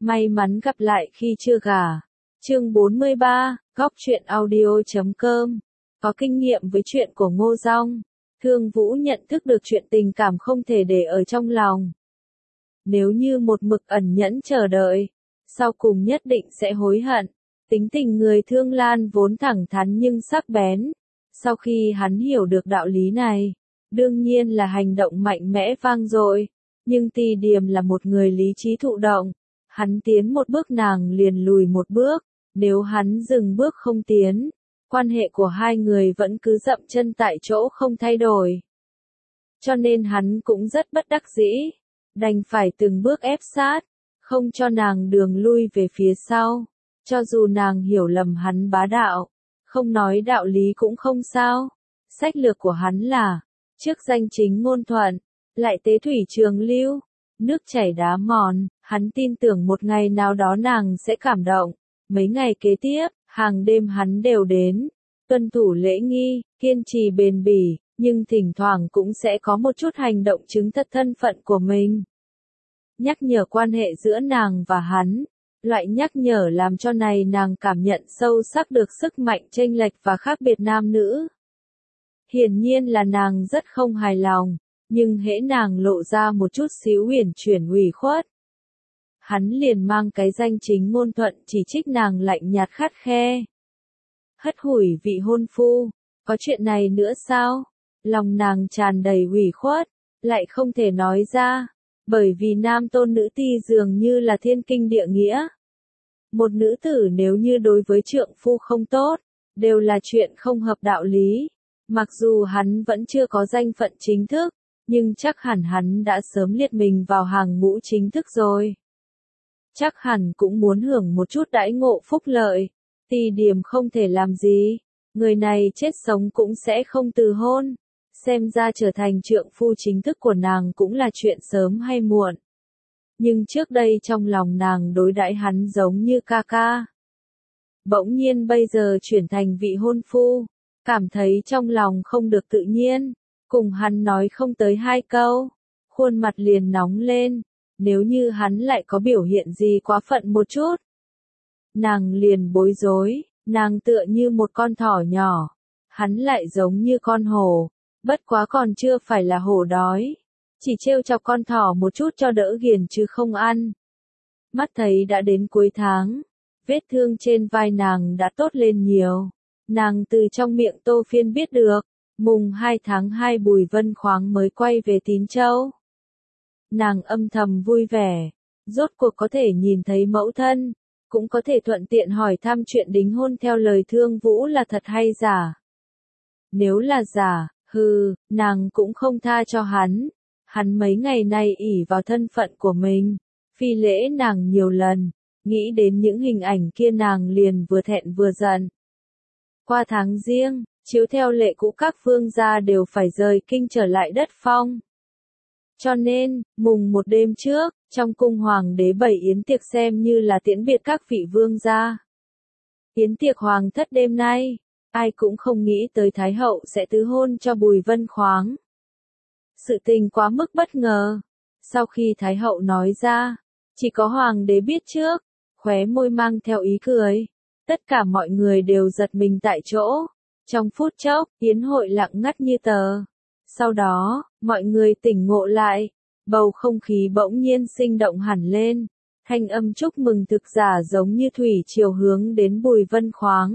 May mắn gặp lại khi chưa gả. Chương 43, Góc truyện audio.com. Có kinh nghiệm với chuyện của Ngô Dong, Thương Vũ nhận thức được chuyện tình cảm không thể để ở trong lòng. Nếu như một mực ẩn nhẫn chờ đợi, sau cùng nhất định sẽ hối hận. Tính tình người Thương Lan vốn thẳng thắn nhưng sắc bén. Sau khi hắn hiểu được đạo lý này, đương nhiên là hành động mạnh mẽ vang dội. Nhưng Ti Điềm là một người lý trí thụ động. Hắn tiến một bước nàng liền lùi một bước. Nếu hắn dừng bước không tiến, quan hệ của hai người vẫn cứ dậm chân tại chỗ không thay đổi. Cho nên hắn cũng rất bất đắc dĩ, đành phải từng bước ép sát, không cho nàng đường lui về phía sau. Cho dù nàng hiểu lầm hắn bá đạo, không nói đạo lý cũng không sao. Sách lược của hắn là, trước danh chính ngôn thuận, lại tế thủy trường lưu, nước chảy đá mòn. Hắn tin tưởng một ngày nào đó nàng sẽ cảm động. Mấy ngày kế tiếp, hàng đêm hắn đều đến, tuân thủ lễ nghi, kiên trì bền bỉ, nhưng thỉnh thoảng cũng sẽ có một chút hành động chứng thật thân phận của mình. Nhắc nhở quan hệ giữa nàng và hắn, loại nhắc nhở làm cho này nàng cảm nhận sâu sắc được sức mạnh chênh lệch và khác biệt nam nữ. Hiển nhiên là nàng rất không hài lòng, nhưng hễ nàng lộ ra một chút xíu uyển chuyển ủy khuất, hắn liền mang cái danh chính ngôn thuận chỉ trích nàng lạnh nhạt khắt khe. Hất hủi vị hôn phu, có chuyện này nữa sao? Lòng nàng tràn đầy ủy khuất, lại không thể nói ra, bởi vì nam tôn nữ ti dường như là thiên kinh địa nghĩa. Một nữ tử nếu như đối với trượng phu không tốt, đều là chuyện không hợp đạo lý. Mặc dù hắn vẫn chưa có danh phận chính thức, nhưng chắc hẳn hắn đã sớm liệt mình vào hàng ngũ chính thức rồi. Chắc hẳn cũng muốn hưởng một chút đãi ngộ phúc lợi. Ti Điềm không thể làm gì, người này chết sống cũng sẽ không từ hôn. Xem ra trở thành trượng phu chính thức của nàng cũng là chuyện sớm hay muộn. Nhưng trước đây trong lòng nàng đối đãi hắn giống như ca ca. Bỗng nhiên bây giờ chuyển thành vị hôn phu, cảm thấy trong lòng không được tự nhiên, cùng hắn nói không tới hai câu, khuôn mặt liền nóng lên. Nếu như hắn lại có biểu hiện gì quá phận một chút, nàng liền bối rối. Nàng tựa như một con thỏ nhỏ, hắn lại giống như con hổ, bất quá còn chưa phải là hổ đói, chỉ trêu chọc con thỏ một chút cho đỡ ghiền chứ không ăn. Mắt thấy đã đến cuối tháng, vết thương trên vai nàng đã tốt lên nhiều. Nàng từ trong miệng Tô Phiên biết được, mùng 2 tháng 2 Bùi Vân Khoáng mới quay về Tín Châu. Nàng âm thầm vui vẻ, rốt cuộc có thể nhìn thấy mẫu thân, cũng có thể thuận tiện hỏi thăm chuyện đính hôn theo lời Thương Vũ là thật hay giả. Nếu là giả, nàng cũng không tha cho hắn. Hắn mấy ngày nay ỷ vào thân phận của mình, phi lễ nàng nhiều lần, nghĩ đến những hình ảnh kia nàng liền vừa thẹn vừa giận. Qua tháng Giêng, chiếu theo lệ cũ các vương gia đều phải rời kinh trở lại đất Phong. Cho nên, mùng một đêm trước, trong cung hoàng đế bày yến tiệc xem như là tiễn biệt các vị vương gia. Yến tiệc hoàng thất đêm nay, ai cũng không nghĩ tới Thái hậu sẽ tứ hôn cho Bùi Vân Khoáng. Sự tình quá mức bất ngờ. Sau khi Thái hậu nói ra, chỉ có hoàng đế biết trước, khóe môi mang theo ý cười. Tất cả mọi người đều giật mình tại chỗ. Trong phút chốc, yến hội lặng ngắt như tờ. Sau đó, mọi người tỉnh ngộ lại, bầu không khí bỗng nhiên sinh động hẳn lên, thanh âm chúc mừng thực giả giống như thủy triều hướng đến Bùi Vân Khoáng.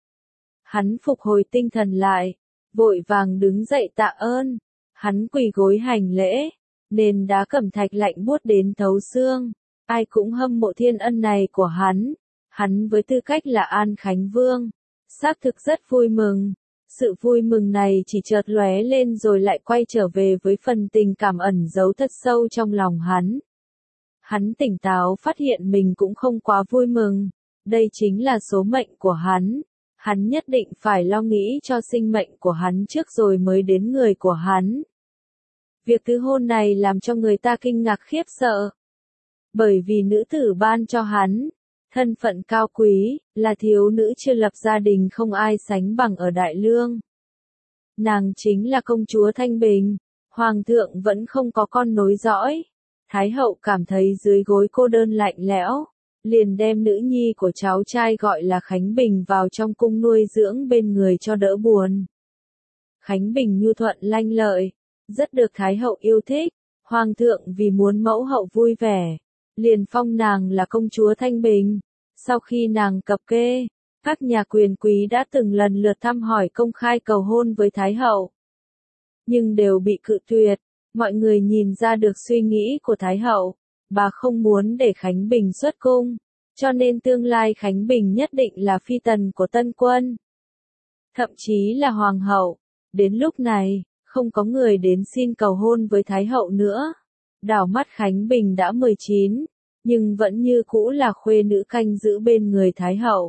Hắn phục hồi tinh thần lại, vội vàng đứng dậy tạ ơn, hắn quỳ gối hành lễ, nền đá cẩm thạch lạnh buốt đến thấu xương, ai cũng hâm mộ thiên ân này của hắn với tư cách là An Khánh Vương, xác thực rất vui mừng. Sự vui mừng này chỉ chợt lóe lên rồi lại quay trở về với phần tình cảm ẩn giấu thật sâu trong lòng hắn. Hắn tỉnh táo phát hiện mình cũng không quá vui mừng. Đây chính là số mệnh của hắn. Hắn nhất định phải lo nghĩ cho sinh mệnh của hắn trước rồi mới đến người của hắn. Việc tứ hôn này làm cho người ta kinh ngạc khiếp sợ. Bởi vì nữ tử ban cho hắn thân phận cao quý, là thiếu nữ chưa lập gia đình không ai sánh bằng ở Đại Lương. Nàng chính là công chúa Thanh Bình, hoàng thượng vẫn không có con nối dõi. Thái hậu cảm thấy dưới gối cô đơn lạnh lẽo, liền đem nữ nhi của cháu trai gọi là Khánh Bình vào trong cung nuôi dưỡng bên người cho đỡ buồn. Khánh Bình nhu thuận lanh lợi, rất được Thái hậu yêu thích, Hoàng thượng vì muốn mẫu hậu vui vẻ, liền phong nàng là công chúa Thanh Bình. Sau khi nàng cập kê, các nhà quyền quý đã từng lần lượt thăm hỏi công khai cầu hôn với Thái hậu, nhưng đều bị cự tuyệt. Mọi người nhìn ra được suy nghĩ của Thái hậu, bà không muốn để Khánh Bình xuất cung, cho nên tương lai Khánh Bình nhất định là phi tần của Tân Quân, thậm chí là hoàng hậu. Đến lúc này, không có người đến xin cầu hôn với Thái hậu nữa. Đảo mắt Khánh Bình đã 19, nhưng vẫn như cũ là khuê nữ canh giữ bên người Thái hậu.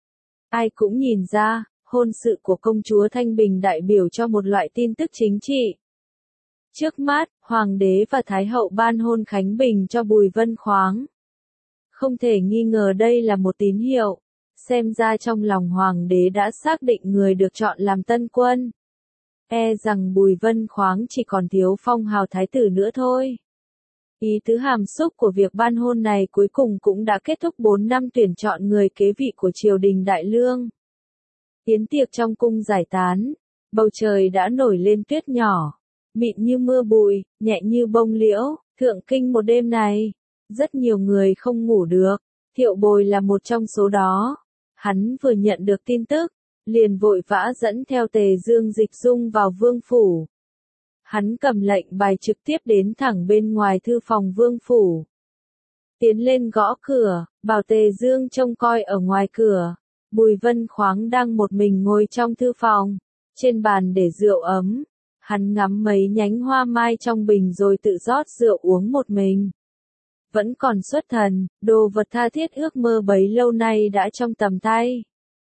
Ai cũng nhìn ra, hôn sự của công chúa Thanh Bình đại biểu cho một loại tin tức chính trị. Trước mắt, Hoàng đế và Thái hậu ban hôn Khánh Bình cho Bùi Vân Khoáng. Không thể nghi ngờ đây là một tín hiệu, xem ra trong lòng Hoàng đế đã xác định người được chọn làm Tân Quân. E rằng Bùi Vân Khoáng chỉ còn thiếu phong hào thái tử nữa thôi. Ý tứ hàm xúc của việc ban hôn này cuối cùng cũng đã kết thúc 4 năm tuyển chọn người kế vị của triều đình Đại Lương. Yến tiệc trong cung giải tán, bầu trời đã nổi lên tuyết nhỏ, mịn như mưa bụi, nhẹ như bông liễu. Thượng kinh một đêm này, rất nhiều người không ngủ được, Thiệu Bồi là một trong số đó. Hắn vừa nhận được tin tức, liền vội vã dẫn theo Tề Dương Dịch Dung vào vương phủ. Hắn cầm lệnh bài trực tiếp đến thẳng bên ngoài thư phòng vương phủ. Tiến lên gõ cửa, bảo Tề Dương trông coi ở ngoài cửa. Bùi Vân Khoáng đang một mình ngồi trong thư phòng, trên bàn để rượu ấm. Hắn ngắm mấy nhánh hoa mai trong bình rồi tự rót rượu uống một mình. Vẫn còn xuất thần, đồ vật tha thiết ước mơ bấy lâu nay đã trong tầm tay.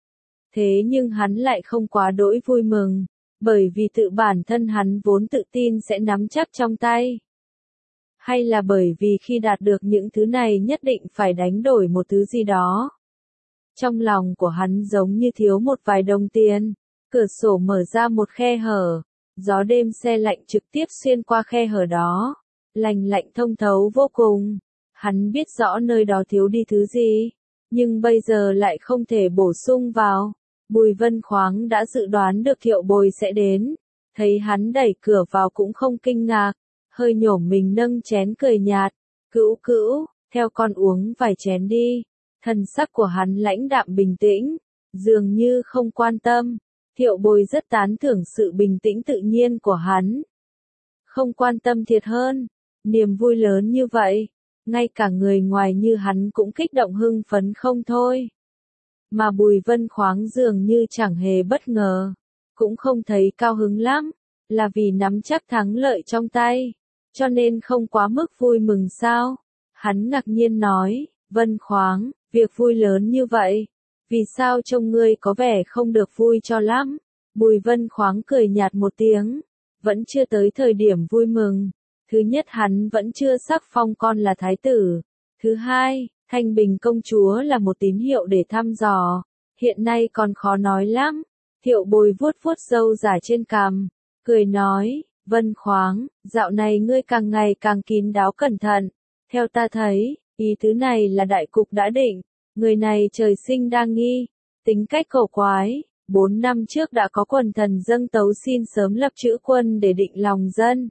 Thế nhưng hắn lại không quá đỗi vui mừng, bởi vì tự bản thân hắn vốn tự tin sẽ nắm chắc trong tay. Hay là bởi vì khi đạt được những thứ này nhất định phải đánh đổi một thứ gì đó. Trong lòng của hắn giống như thiếu một vài đồng tiền, cửa sổ mở ra một khe hở, gió đêm se lạnh trực tiếp xuyên qua khe hở đó, lành lạnh thông thấu vô cùng. Hắn biết rõ nơi đó thiếu đi thứ gì, nhưng bây giờ lại không thể bổ sung vào. Bùi Vân Khoáng đã dự đoán được Thiệu Bồi sẽ đến, thấy hắn đẩy cửa vào cũng không kinh ngạc, hơi nhổm mình nâng chén cười nhạt, "Cữu cữu, theo con uống vài chén đi." Thần sắc của hắn lãnh đạm bình tĩnh, dường như không quan tâm. Thiệu Bồi rất tán thưởng sự bình tĩnh tự nhiên của hắn. Không quan tâm thiệt hơn, niềm vui lớn như vậy, ngay cả người ngoài như hắn cũng kích động hưng phấn không thôi. Mà Bùi Vân Khoáng dường như chẳng hề bất ngờ, cũng không thấy cao hứng lắm, là vì nắm chắc thắng lợi trong tay, cho nên không quá mức vui mừng sao? Hắn ngạc nhiên nói, "Vân Khoáng, việc vui lớn như vậy, vì sao trông ngươi có vẻ không được vui cho lắm?" Bùi Vân Khoáng cười nhạt một tiếng, vẫn chưa tới thời điểm vui mừng. Thứ nhất, hắn vẫn chưa sắc phong con là thái tử. Thứ hai, Thanh Bình công chúa là một tín hiệu để thăm dò, hiện nay còn khó nói lắm. Thiệu Bồi vuốt vuốt râu rải trên cằm, cười nói, "Vân Khoáng, dạo này ngươi càng ngày càng kín đáo cẩn thận. Theo ta thấy, ý tứ này là đại cục đã định, người này trời sinh đa nghi, tính cách cổ quái. 4 năm trước đã có quần thần dâng tấu xin sớm lập trữ quân để định lòng dân.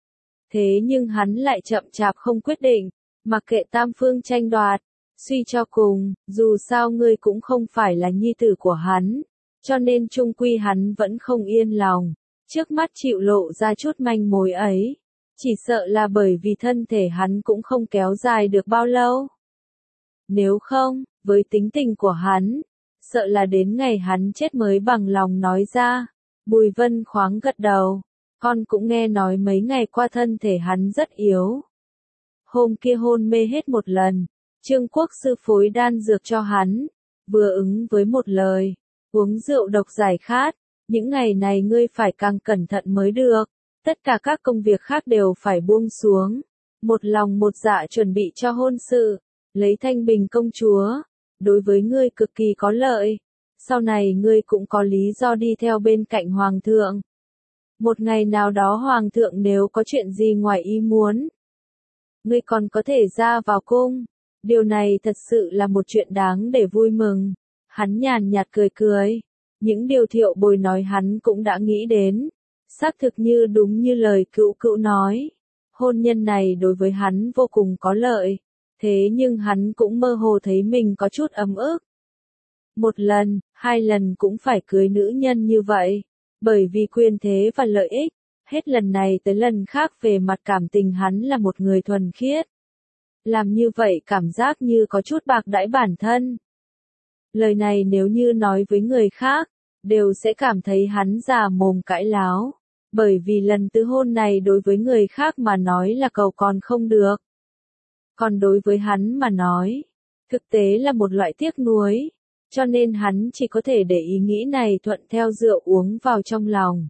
Thế nhưng hắn lại chậm chạp không quyết định, mặc kệ tam phương tranh đoạt. Suy cho cùng, dù sao ngươi cũng không phải là nhi tử của hắn, cho nên chung quy hắn vẫn không yên lòng. Trước mắt chịu lộ ra chút manh mối ấy, chỉ sợ là bởi vì thân thể hắn cũng không kéo dài được bao lâu. Nếu không, với tính tình của hắn, sợ là đến ngày hắn chết mới bằng lòng nói ra." Bùi Vân Khoáng gật đầu, "Con cũng nghe nói mấy ngày qua thân thể hắn rất yếu. Hôm kia hôn mê hết một lần, Trương Quốc sư phối đan dược cho hắn, vừa ứng với một lời, uống rượu độc giải khát. Những ngày này ngươi phải càng cẩn thận mới được, tất cả các công việc khác đều phải buông xuống, một lòng một dạ chuẩn bị cho hôn sự, lấy Thanh Bình công chúa, đối với ngươi cực kỳ có lợi, sau này ngươi cũng có lý do đi theo bên cạnh Hoàng thượng. Một ngày nào đó Hoàng thượng nếu có chuyện gì ngoài ý muốn, ngươi còn có thể ra vào cung, Điều này thật sự là một chuyện đáng để vui mừng. Hắn nhàn nhạt cười cười. Những điều Thiệu Bồi nói hắn cũng đã nghĩ đến. Xác thực như đúng như lời Cữu Cữu nói. Hôn nhân này đối với hắn vô cùng có lợi. Thế nhưng hắn cũng mơ hồ thấy mình có chút ấm ức. Một lần, hai lần cũng phải cưới nữ nhân như vậy. Bởi vì quyền thế và lợi ích. Hết lần này tới lần khác về mặt cảm tình hắn là một người thuần khiết. Làm như vậy cảm giác như có chút bạc đãi bản thân. Lời này nếu như nói với người khác, đều sẽ cảm thấy hắn già mồm cãi láo. Bởi vì lần tứ hôn này đối với người khác mà nói là cầu còn không được. Còn đối với hắn mà nói, thực tế là một loại tiếc nuối. Cho nên hắn chỉ có thể để ý nghĩ này thuận theo rượu uống vào trong lòng.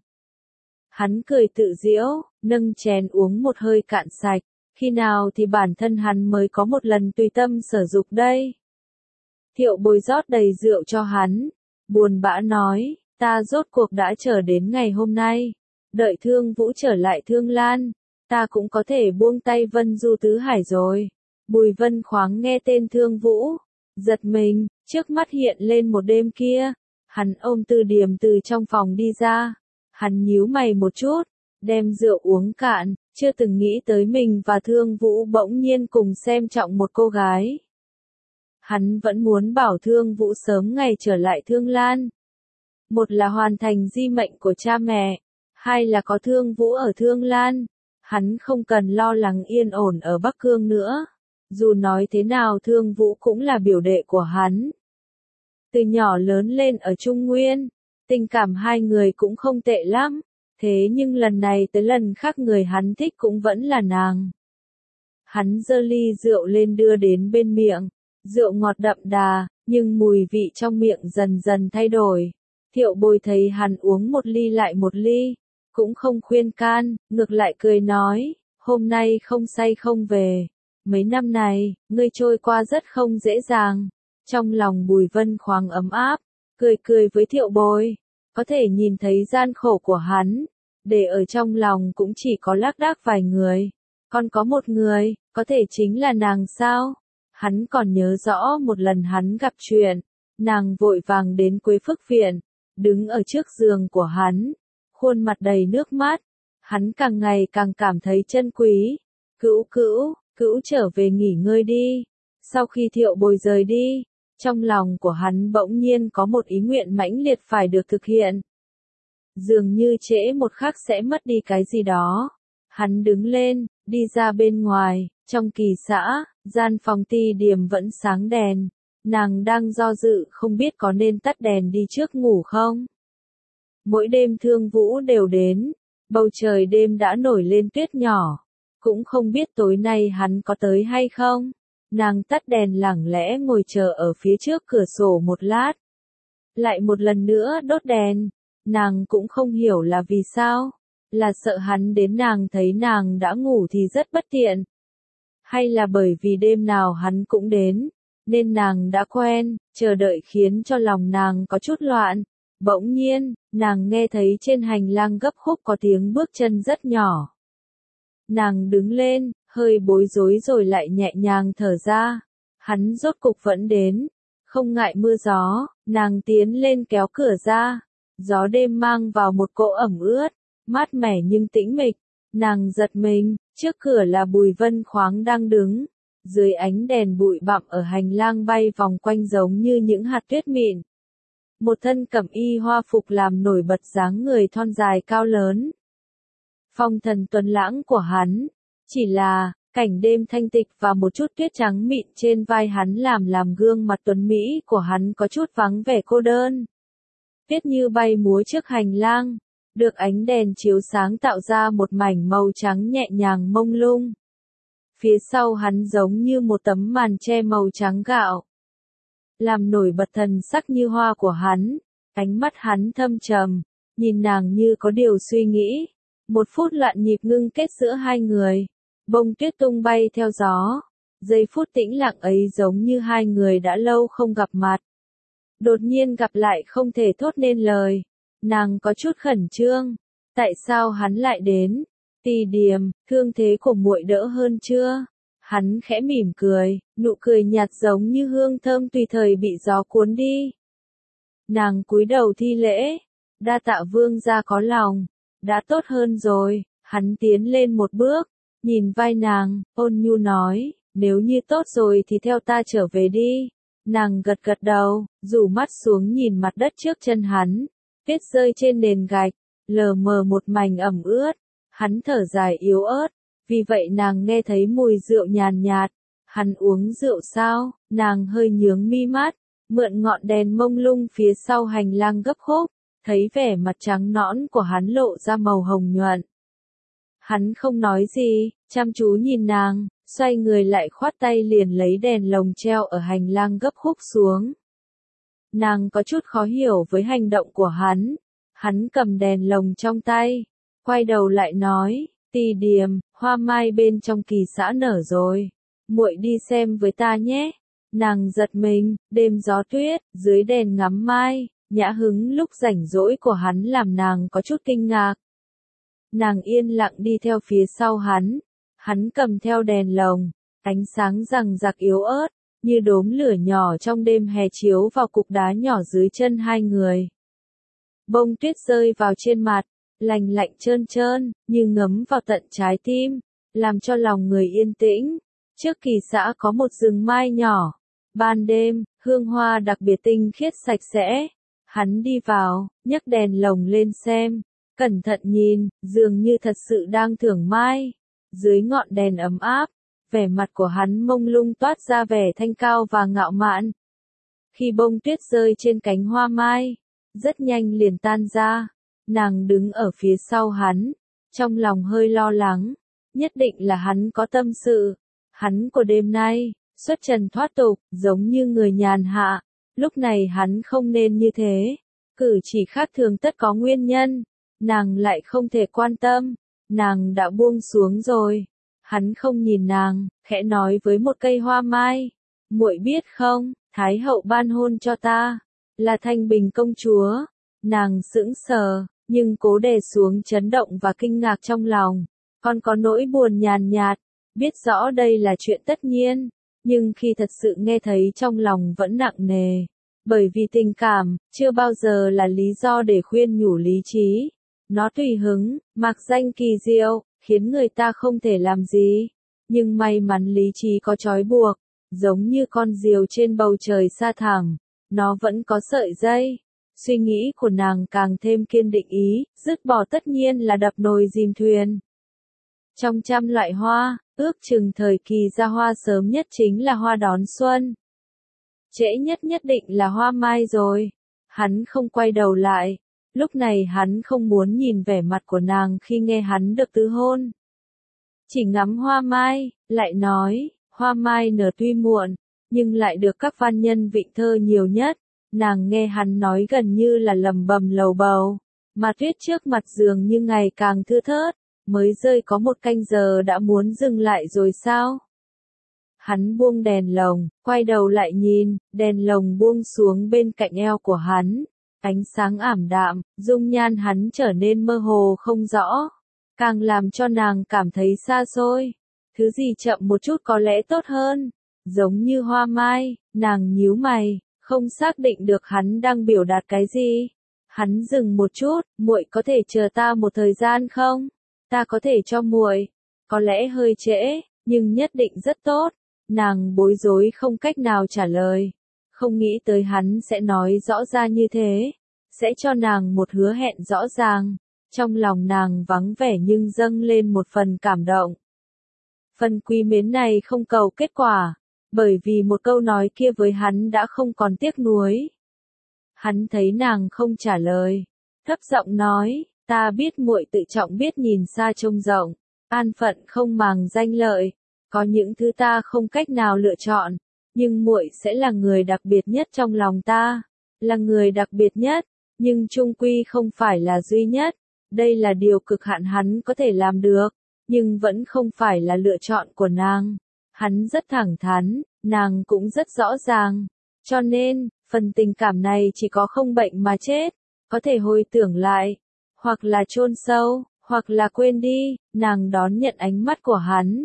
Hắn cười tự giễu, nâng chén uống một hơi cạn sạch. Khi nào thì bản thân hắn mới có một lần tùy tâm sở dục đây? Thiệu Bồi rót đầy rượu cho hắn, buồn bã nói, ta rốt cuộc đã chờ đến ngày hôm nay. Đợi Thương Vũ trở lại Thương Lan, ta cũng có thể buông tay Vân Du Tứ Hải rồi. Bùi Vân Khoáng nghe tên Thương Vũ, giật mình, trước mắt hiện lên một đêm kia. Hắn ôm Từ Điềm từ trong phòng đi ra. Hắn nhíu mày một chút, đem rượu uống cạn, chưa từng nghĩ tới mình và Thương Vũ bỗng nhiên cùng xem trọng một cô gái. Hắn vẫn muốn bảo Thương Vũ sớm ngày trở lại Thương Lan. Một là hoàn thành di mệnh của cha mẹ, hai là có Thương Vũ ở Thương Lan. Hắn không cần lo lắng yên ổn ở Bắc Cương nữa. Dù nói thế nào Thương Vũ cũng là biểu đệ của hắn. Từ nhỏ lớn lên ở Trung Nguyên, tình cảm hai người cũng không tệ lắm. Thế nhưng lần này tới lần khác người hắn thích cũng vẫn là nàng. Hắn giơ ly rượu lên đưa đến bên miệng. Rượu ngọt đậm đà, nhưng mùi vị trong miệng dần dần thay đổi. Thiệu Bồi thấy hắn uống một ly lại một ly, cũng không khuyên can, ngược lại cười nói, hôm nay không say không về. Mấy năm này, ngươi trôi qua rất không dễ dàng. Trong lòng Bùi Vân Khoáng ấm áp, cười cười với Thiệu Bồi. Có thể nhìn thấy gian khổ của hắn, để ở trong lòng cũng chỉ có lác đác vài người. Còn có một người, có thể chính là nàng sao? Hắn còn nhớ rõ một lần hắn gặp chuyện, nàng vội vàng đến Quế Phước Viện, đứng ở trước giường của hắn, khuôn mặt đầy nước mắt. Hắn càng ngày càng cảm thấy chân quý. Cữu Cữu, Cữu trở về nghỉ ngơi đi. Sau khi Thiệu Bồi rời đi, trong lòng của hắn bỗng nhiên có một ý nguyện mãnh liệt phải được thực hiện. Dường như trễ một khắc sẽ mất đi cái gì đó. Hắn đứng lên, đi ra bên ngoài, trong kỳ xã, gian phòng Ti Điềm vẫn sáng đèn. Nàng đang do dự không biết có nên tắt đèn đi trước ngủ không. Mỗi đêm Thương Vũ đều đến, bầu trời đêm đã nổi lên tuyết nhỏ. Cũng không biết tối nay hắn có tới hay không. Nàng tắt đèn lẳng lẽ ngồi chờ ở phía trước cửa sổ một lát. Lại một lần nữa đốt đèn. Nàng cũng không hiểu là vì sao. Là sợ hắn đến nàng thấy nàng đã ngủ thì rất bất tiện. Hay là bởi vì đêm nào hắn cũng đến, nên nàng đã quen, chờ đợi khiến cho lòng nàng có chút loạn. Bỗng nhiên, nàng nghe thấy trên hành lang gấp khúc có tiếng bước chân rất nhỏ. Nàng đứng lên, hơi bối rối rồi lại nhẹ nhàng thở ra. Hắn rốt cục vẫn đến. Không ngại mưa gió, nàng tiến lên kéo cửa ra. Gió đêm mang vào một cỗ ẩm ướt, mát mẻ nhưng tĩnh mịch. Nàng giật mình, trước cửa là Bùi Vân Khoáng đang đứng. Dưới ánh đèn bụi bặm ở hành lang bay vòng quanh giống như những hạt tuyết mịn. Một thân cẩm y hoa phục làm nổi bật dáng người thon dài cao lớn. Phong thần tuấn lãng của hắn, chỉ là, cảnh đêm thanh tịch và một chút tuyết trắng mịn trên vai hắn làm gương mặt tuấn mỹ của hắn có chút vắng vẻ cô đơn. Tuyết như bay múa trước hành lang, được ánh đèn chiếu sáng tạo ra một mảnh màu trắng nhẹ nhàng mông lung. Phía sau hắn giống như một tấm màn che màu trắng gạo. Làm nổi bật thần sắc như hoa của hắn, ánh mắt hắn thâm trầm, nhìn nàng như có điều suy nghĩ. Một phút loạn nhịp ngưng kết giữa hai người, bông tuyết tung bay theo gió. Giây phút tĩnh lặng ấy giống như hai người đã lâu không gặp mặt. Đột nhiên gặp lại không thể thốt nên lời. Nàng có chút khẩn trương. Tại sao hắn lại đến? Ti Điềm, thương thế của muội đỡ hơn chưa? Hắn khẽ mỉm cười, nụ cười nhạt giống như hương thơm tùy thời bị gió cuốn đi. Nàng cúi đầu thi lễ, đa tạ vương gia có lòng, đã tốt hơn rồi. Hắn tiến lên một bước, nhìn vai nàng, ôn nhu nói, nếu như tốt rồi thì theo ta trở về đi. Nàng gật gật đầu, rủ mắt xuống nhìn mặt đất trước chân hắn, tuyết rơi trên nền gạch, lờ mờ một mảnh ẩm ướt. Hắn thở dài yếu ớt, vì vậy nàng nghe thấy mùi rượu nhàn nhạt. Hắn uống rượu sao? Nàng hơi nhướng mi mắt, mượn ngọn đèn mông lung phía sau hành lang gấp khúc, thấy vẻ mặt trắng nõn của hắn lộ ra màu hồng nhuận. Hắn không nói gì, chăm chú nhìn nàng, xoay người lại khoát tay liền lấy đèn lồng treo ở hành lang gấp khúc xuống. Nàng có chút khó hiểu với hành động của hắn. Hắn cầm đèn lồng trong tay, quay đầu lại nói, Tì Điềm, hoa mai bên trong kỳ xã nở rồi, muội đi xem với ta nhé. Nàng giật mình, đêm gió tuyết, dưới đèn ngắm mai, nhã hứng lúc rảnh rỗi của hắn làm nàng có chút kinh ngạc. Nàng yên lặng đi theo phía sau hắn cầm theo đèn lồng, ánh sáng rằng rặc yếu ớt, như đốm lửa nhỏ trong đêm hè chiếu vào cục đá nhỏ dưới chân hai người. Bông tuyết rơi vào trên mặt, lành lạnh trơn trơn, như ngấm vào tận trái tim, làm cho lòng người yên tĩnh. Trước kỳ xã có một rừng mai nhỏ, ban đêm, hương hoa đặc biệt tinh khiết sạch sẽ. Hắn đi vào, nhấc đèn lồng lên xem, cẩn thận nhìn, dường như thật sự đang thưởng mai. Dưới ngọn đèn ấm áp, vẻ mặt của hắn mông lung toát ra vẻ thanh cao và ngạo mạn. Khi bông tuyết rơi trên cánh hoa mai, rất nhanh liền tan ra. Nàng đứng ở phía sau hắn, trong lòng hơi lo lắng, nhất định là hắn có tâm sự. Hắn của đêm nay, xuất trần thoát tục, giống như người nhàn hạ, lúc này hắn không nên như thế, cử chỉ khác thường tất có nguyên nhân, nàng lại không thể quan tâm, nàng đã buông xuống rồi. Hắn không nhìn nàng, khẽ nói với một cây hoa mai, muội biết không, Thái hậu ban hôn cho ta, là Thanh Bình công chúa. Nàng sững sờ, nhưng cố đè xuống chấn động và kinh ngạc trong lòng, còn có nỗi buồn nhàn nhạt, biết rõ đây là chuyện tất nhiên, nhưng khi thật sự nghe thấy trong lòng vẫn nặng nề, bởi vì tình cảm, chưa bao giờ là lý do để khuyên nhủ lý trí. Nó tùy hứng, mạc danh kỳ diệu, khiến người ta không thể làm gì, nhưng may mắn lý trí có trói buộc, giống như con diều trên bầu trời xa thẳm, nó vẫn có sợi dây. Suy nghĩ của nàng càng thêm kiên định ý, dứt bỏ tất nhiên là đập nồi dìm thuyền. Trong trăm loại hoa, ước chừng thời kỳ ra hoa sớm nhất chính là hoa đón xuân. Trễ nhất nhất định là hoa mai rồi. Hắn không quay đầu lại. Lúc này hắn không muốn nhìn vẻ mặt của nàng khi nghe hắn được tứ hôn. Chỉ ngắm hoa mai, lại nói, hoa mai nở tuy muộn, nhưng lại được các văn nhân vịnh thơ nhiều nhất. Nàng nghe hắn nói gần như là lầm bầm lầu bầu, mà tuyết trước mặt dường như ngày càng thưa thớt, mới rơi có một canh giờ đã muốn dừng lại rồi sao? Hắn buông đèn lồng, quay đầu lại nhìn, đèn lồng buông xuống bên cạnh eo của hắn, ánh sáng ảm đạm, dung nhan hắn trở nên mơ hồ không rõ, càng làm cho nàng cảm thấy xa xôi. Thứ gì chậm một chút có lẽ tốt hơn, giống như hoa mai, nàng nhíu mày. Không xác định được hắn đang biểu đạt cái gì. Hắn dừng một chút, muội có thể chờ ta một thời gian không? Ta có thể cho muội. Có lẽ hơi trễ, nhưng nhất định rất tốt. Nàng bối rối không cách nào trả lời. Không nghĩ tới hắn sẽ nói rõ ra như thế. Sẽ cho nàng một hứa hẹn rõ ràng. Trong lòng nàng vắng vẻ nhưng dâng lên một phần cảm động. Phần quý mến này không cầu kết quả. Bởi vì một câu nói kia với hắn đã không còn tiếc nuối. Hắn thấy nàng không trả lời, thấp giọng nói, ta biết muội tự trọng biết nhìn xa trông rộng, an phận không màng danh lợi, có những thứ ta không cách nào lựa chọn, nhưng muội sẽ là người đặc biệt nhất trong lòng ta, là người đặc biệt nhất, nhưng chung quy không phải là duy nhất. Đây là điều cực hạn hắn có thể làm được, nhưng vẫn không phải là lựa chọn của nàng. Hắn rất thẳng thắn, nàng cũng rất rõ ràng. Cho nên, phần tình cảm này chỉ có không bệnh mà chết. Có thể hồi tưởng lại, hoặc là chôn sâu, hoặc là quên đi. Nàng đón nhận ánh mắt của hắn.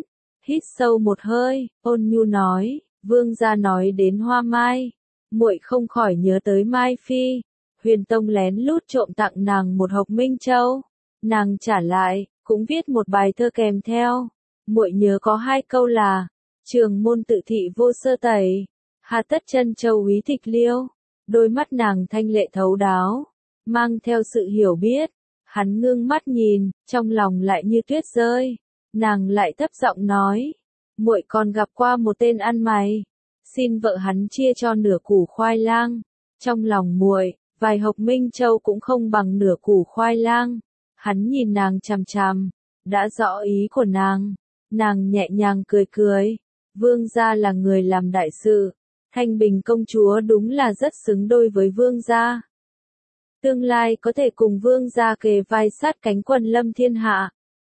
hít sâu một hơi, ôn nhu nói, vương gia nói đến hoa mai, muội không khỏi nhớ tới Mai Phi. Huyền Tông lén lút trộm tặng nàng một hộp Minh Châu, nàng trả lại, cũng viết một bài thơ kèm theo. Muội nhớ có 2 câu là, trường môn tự thị vô sơ tẩy, hà tất chân châu úy thịt liêu. Đôi mắt nàng thanh lệ thấu đáo, mang theo sự hiểu biết. Hắn ngưng mắt nhìn, trong lòng lại như tuyết rơi. Nàng lại thấp giọng nói, muội còn gặp qua một tên ăn mày, xin vợ hắn chia cho nửa củ khoai lang. Trong lòng muội, vài hộp Minh Châu cũng không bằng nửa củ khoai lang. Hắn nhìn nàng chằm chằm, đã rõ ý của nàng. Nàng nhẹ nhàng cười cười, vương gia là người làm đại sự, Thanh Bình công chúa đúng là rất xứng đôi với vương gia. Tương lai có thể cùng vương gia kề vai sát cánh quân lâm thiên hạ.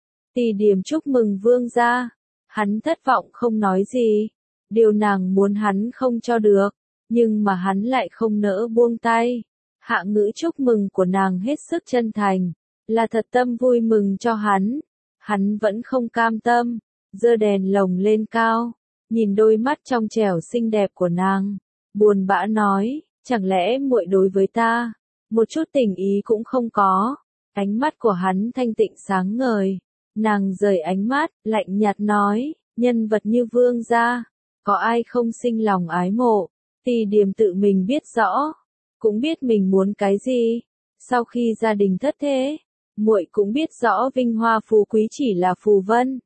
Tỷ điểm chúc mừng vương gia. Hắn thất vọng không nói gì. Điều nàng muốn hắn không cho được, nhưng mà hắn lại không nỡ buông tay. Hạ ngữ chúc mừng của nàng hết sức chân thành, là thật tâm vui mừng cho hắn. Hắn vẫn không cam tâm, giơ đèn lồng lên cao, nhìn đôi mắt trong trẻo xinh đẹp của nàng, buồn bã nói, chẳng lẽ muội đối với ta một chút tình ý cũng không có. Ánh mắt của hắn thanh tịnh sáng ngời. Nàng rời ánh mắt, lạnh nhạt nói, nhân vật như vương gia, có ai không sinh lòng ái mộ. Tỷ điểm tự mình biết rõ, cũng biết mình muốn cái gì. Sau khi gia đình thất thế, muội cũng biết rõ vinh hoa phú quý chỉ là phù vân.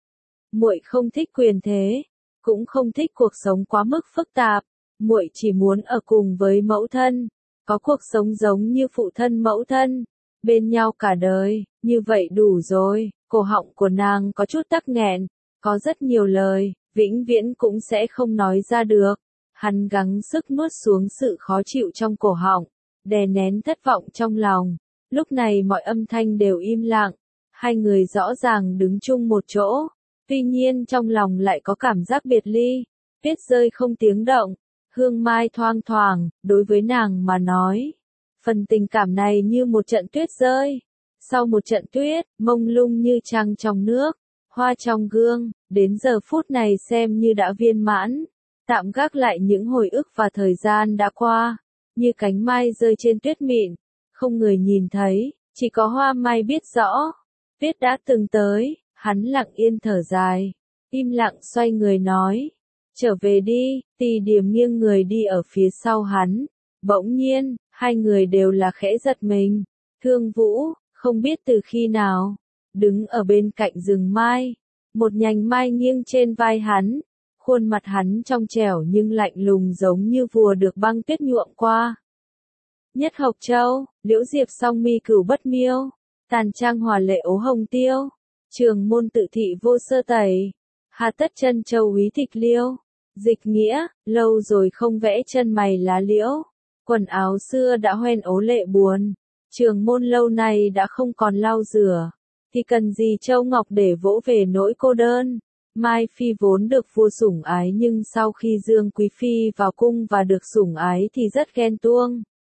Muội không thích quyền thế, cũng không thích cuộc sống quá mức phức tạp. Muội chỉ muốn ở cùng với mẫu thân, có cuộc sống giống như phụ thân mẫu thân, bên nhau cả đời, như vậy đủ rồi. Cổ họng của nàng có chút tắc nghẹn, có rất nhiều lời, vĩnh viễn cũng sẽ không nói ra được. Hắn gắng sức nuốt xuống sự khó chịu trong cổ họng, đè nén thất vọng trong lòng. Lúc này mọi âm thanh đều im lặng, 2 người rõ ràng đứng chung một chỗ, tuy nhiên trong lòng lại có cảm giác biệt ly. Tuyết rơi không tiếng động, hương mai thoang thoảng, đối với nàng mà nói, phần tình cảm này như một trận tuyết rơi. Sau một trận tuyết, mông lung như trăng trong nước, hoa trong gương, đến giờ phút này xem như đã viên mãn. Tạm gác lại những hồi ức và thời gian đã qua, như cánh mai rơi trên tuyết mịn, không người nhìn thấy, chỉ có hoa mai biết rõ. Tuyết đã từng tới, hắn lặng yên thở dài, im lặng xoay người nói, trở về đi. Tỷ điểm nghiêng người đi ở phía sau hắn. Bỗng nhiên, 2 người đều là khẽ giật mình. Thương Vũ, không biết từ khi nào, đứng ở bên cạnh rừng mai, một nhành mai nghiêng trên vai hắn, khuôn mặt hắn trong trẻo nhưng lạnh lùng giống như vùa được băng tuyết nhuộm qua. Nhất Hộc Châu, Liễu Diệp song mi cửu bất miêu, tàn trang hòa lệ ố hồng tiêu, trường môn tự thị vô sơ tẩy, hà tất chân châu úy thịt liêu. Dịch nghĩa, lâu rồi không vẽ chân mày lá liễu, quần áo xưa đã hoen ố lệ buồn. Trường môn lâu nay đã không còn lau rửa, thì cần gì châu ngọc để vỗ về nỗi cô đơn. Mai Phi vốn được vua sủng ái, nhưng sau khi Dương Quý Phi vào cung và được sủng ái thì rất ghen tuông.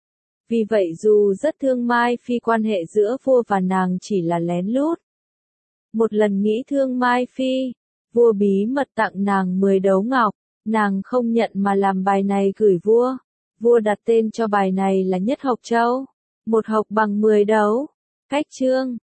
Vì vậy dù rất thương Mai Phi, quan hệ giữa vua và nàng chỉ là lén lút. Một lần nghĩ thương Mai Phi, vua bí mật tặng nàng 10 đấu ngọc, nàng không nhận mà làm bài này gửi vua. Vua đặt tên cho bài này là Nhất Hộc Châu. Một hộc bằng 10 đấu. Cách chương